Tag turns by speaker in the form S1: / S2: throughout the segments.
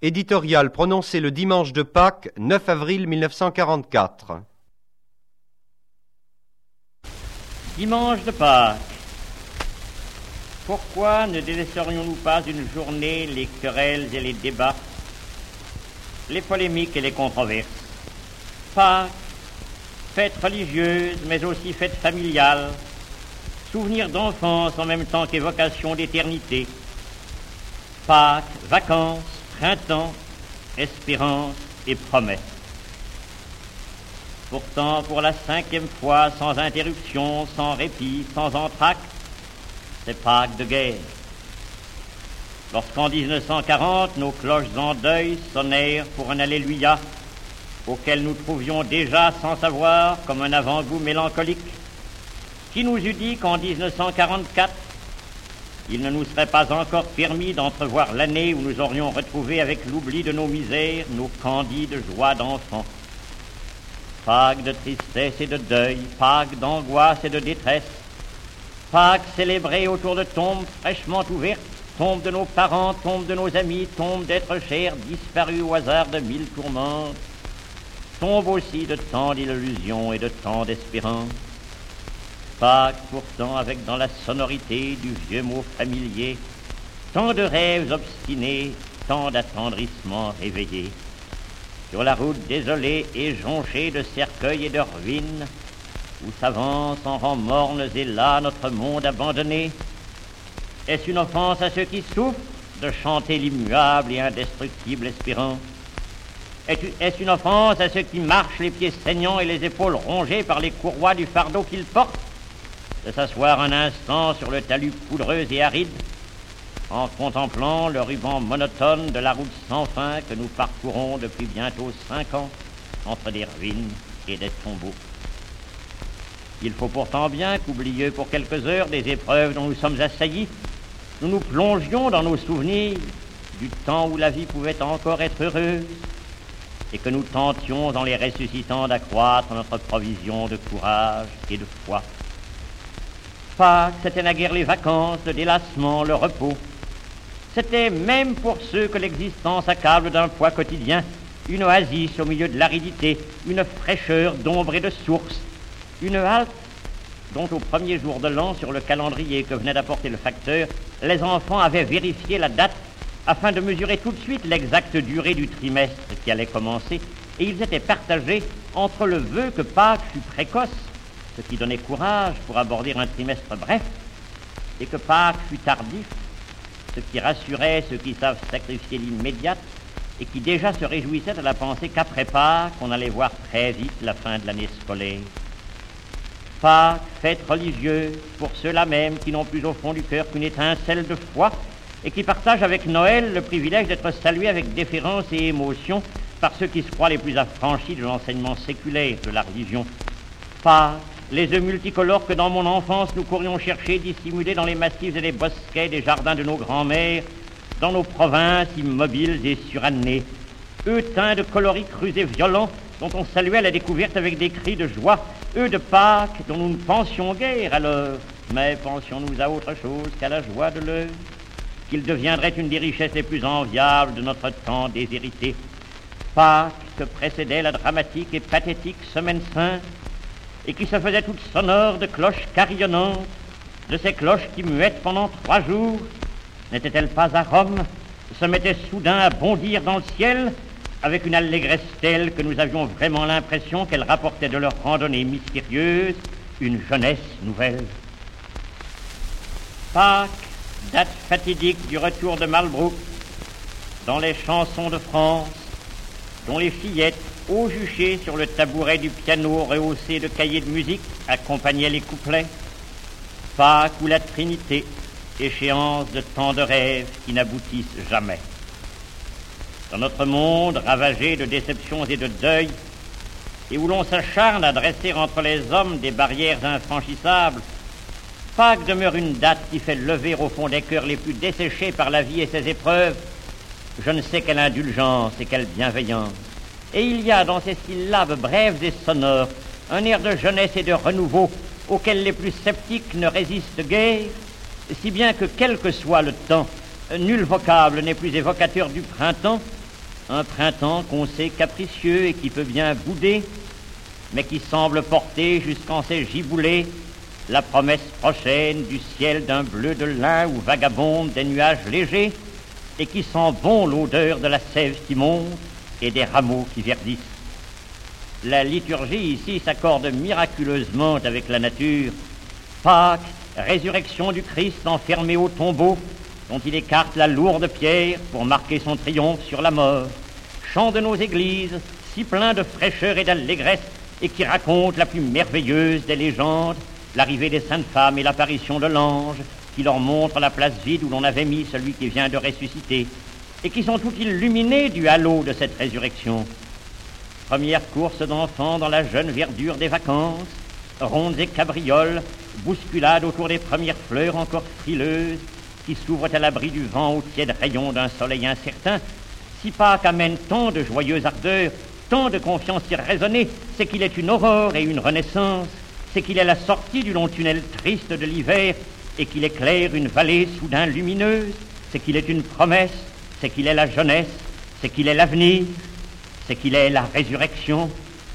S1: Éditorial prononcé le dimanche de Pâques, 9 avril 1944.
S2: Dimanche de Pâques. Pourquoi ne délaisserions-nous pas une journée les querelles et les débats, les polémiques et les controverses? Pâques, fête religieuse, mais aussi fête familiale, souvenir d'enfance en même temps qu'évocation d'éternité. Pâques, vacances, printemps, espérance et promesse. Pourtant, pour la 5e fois, sans interruption, sans répit, sans entr'acte, c'est Pâques de guerre. Lorsqu'en 1940, nos cloches en deuil sonnèrent pour un Alléluia, auquel nous trouvions déjà, sans savoir, comme un avant-goût mélancolique, qui nous eût dit qu'en 1944, il ne nous serait pas encore permis d'entrevoir l'année où nous aurions retrouvé avec l'oubli de nos misères, nos candides joies d'enfants. Pâques de tristesse et de deuil, Pâques d'angoisse et de détresse, Pâques célébrées autour de tombes fraîchement ouvertes, tombes de nos parents, tombes de nos amis, tombes d'êtres chers disparus au hasard de 1000 tourmentes, tombes aussi de tant d'illusions et de tant d'espérance. Pâques pourtant avec dans la sonorité du vieux mot familier tant de rêves obstinés, tant d'attendrissements réveillés. Sur la route désolée et jonchée de cercueils et de ruines, où s'avance en rangs mornes et las notre monde abandonné, est-ce une offense à ceux qui souffrent de chanter l'immuable et indestructible espérance? Est-ce une offense à ceux qui marchent les pieds saignants et les épaules rongées par les courroies du fardeau qu'ils portent, de s'asseoir un instant sur le talus poudreux et aride, en contemplant le ruban monotone de la route sans fin que nous parcourons depuis bientôt 5 ans, entre des ruines et des tombeaux? Il faut pourtant bien qu'oublieux pour quelques heures des épreuves dont nous sommes assaillis, nous nous plongions dans nos souvenirs du temps où la vie pouvait encore être heureuse, et que nous tentions en les ressuscitant d'accroître notre provision de courage et de foi. Pâques, c'était naguère les vacances, le délassement, le repos. C'était, même pour ceux que l'existence accable d'un poids quotidien, une oasis au milieu de l'aridité, une fraîcheur d'ombre et de source, une halte dont au premier jour de l'an, sur le calendrier que venait d'apporter le facteur, les enfants avaient vérifié la date afin de mesurer tout de suite l'exacte durée du trimestre qui allait commencer, et ils étaient partagés entre le vœu que Pâques fût précoce, ce qui donnait courage pour aborder un trimestre bref, et que Pâques fût tardif, ce qui rassurait ceux qui savent sacrifier l'immédiate, et qui déjà se réjouissaient à la pensée qu'après Pâques, on allait voir très vite la fin de l'année scolaire. Pâques, fête religieuse, pour ceux-là même qui n'ont plus au fond du cœur qu'une étincelle de foi, et qui partagent avec Noël le privilège d'être salués avec déférence et émotion par ceux qui se croient les plus affranchis de l'enseignement séculaire de la religion. Pâques, les œufs multicolores que dans mon enfance nous courions chercher dissimulés dans les massifs et les bosquets des jardins de nos grands-mères, dans nos provinces immobiles et surannées. Eux teints de coloris crus et violents, dont on saluait la découverte avec des cris de joie. Eux de Pâques, dont nous ne pensions guère alors, mais pensions-nous à autre chose qu'à la joie de l'œuvre, qu'il deviendrait une des richesses les plus enviables de notre temps déshérité. Pâques que précédait la dramatique et pathétique Semaine Sainte, et qui se faisait toute sonore de cloches carillonnantes, de ces cloches qui muettes pendant 3 jours, n'était-elle pas à Rome, se mettait soudain à bondir dans le ciel, avec une allégresse telle que nous avions vraiment l'impression qu'elle rapportait de leur randonnée mystérieuse une jeunesse nouvelle. Pâques, date fatidique du retour de Malbrook, dans les chansons de France, dont les fillettes, au juché sur le tabouret du piano rehaussé de cahiers de musique, accompagnaient les couplets. Pâques ou la Trinité, échéance de tant de rêves qui n'aboutissent jamais. Dans notre monde ravagé de déceptions et de deuil, et où l'on s'acharne à dresser entre les hommes des barrières infranchissables, Pâques demeure une date qui fait lever au fond des cœurs les plus desséchés par la vie et ses épreuves je ne sais quelle indulgence et quelle bienveillance. Et il y a dans ces syllabes brèves et sonores un air de jeunesse et de renouveau auquel les plus sceptiques ne résistent guère, si bien que quel que soit le temps, nul vocable n'est plus évocateur du printemps Un printemps qu'on sait capricieux et qui peut bien bouder, mais qui semble porter jusqu'en ses giboulées la promesse prochaine du ciel d'un bleu de lin où vagabondent des nuages légers et qui sent bon l'odeur de la sève qui monte et des rameaux qui verdissent. La liturgie ici s'accorde miraculeusement avec la nature. Pâques, résurrection du Christ enfermé au tombeau, dont il écarte la lourde pierre pour marquer son triomphe sur la mort. Chant de nos églises, si plein de fraîcheur et d'allégresse, et qui raconte la plus merveilleuse des légendes, l'arrivée des saintes femmes et l'apparition de l'ange, qui leur montre la place vide où l'on avait mis celui qui vient de ressusciter, et qui sont tout illuminés du halo de cette résurrection. Première course d'enfants dans la jeune verdure des vacances, rondes et cabrioles, bousculades autour des premières fleurs encore frileuses, qui s'ouvrent à l'abri du vent aux tièdes rayons d'un soleil incertain. Si Pâques amène tant de joyeuse ardeur, tant de confiance irraisonnée, c'est qu'il est une aurore et une renaissance, c'est qu'il est la sortie du long tunnel triste de l'hiver et qu'il éclaire une vallée soudain lumineuse, c'est qu'il est une promesse, c'est qu'il est la jeunesse, c'est qu'il est l'avenir, c'est qu'il est la résurrection.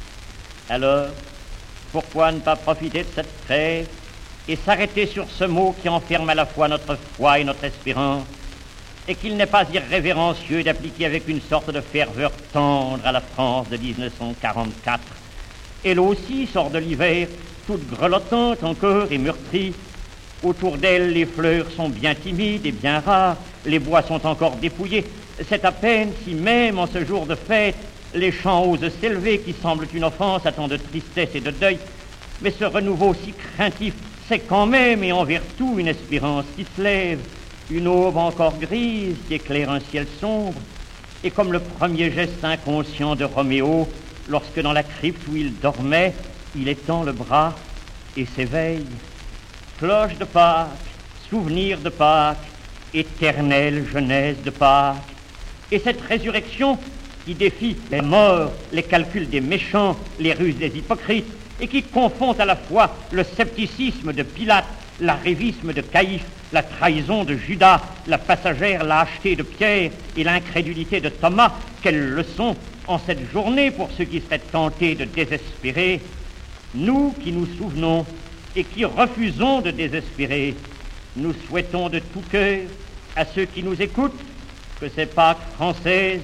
S2: Alors, pourquoi ne pas profiter de cette trêve et s'arrêter sur ce mot qui enferme à la fois notre foi et notre espérance, et qu'il n'est pas irrévérencieux d'appliquer avec une sorte de ferveur tendre à la France de 1944. Elle aussi sort de l'hiver, toute grelottante encore et meurtrie. Autour d'elle, les fleurs sont bien timides et bien rares, les bois sont encore dépouillés. C'est à peine si même en ce jour de fête, les chants osent s'élever qui semblent une offense à tant de tristesse et de deuil. Mais ce renouveau si craintif, c'est quand même et envers tout une espérance qui se lève, une aube encore grise qui éclaire un ciel sombre. Et comme le premier geste inconscient de Roméo, lorsque dans la crypte où il dormait, il étend le bras et s'éveille. Cloche de Pâques, souvenir de Pâques, éternelle jeunesse de Pâques. Et cette résurrection qui défie les morts, les calculs des méchants, les ruses des hypocrites, et qui confond à la fois le scepticisme de Pilate, l'arrivisme de Caïphe, la trahison de Judas, la passagère lâcheté de Pierre et l'incrédulité de Thomas, quelle leçon en cette journée pour ceux qui seraient tentés de désespérer. Nous qui nous souvenons et qui refusons de désespérer, nous souhaitons de tout cœur à ceux qui nous écoutent que ces Pâques françaises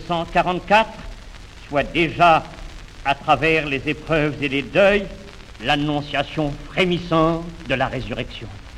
S2: 1944 soient déjà, à travers les épreuves et les deuils, l'annonciation frémissante de la résurrection.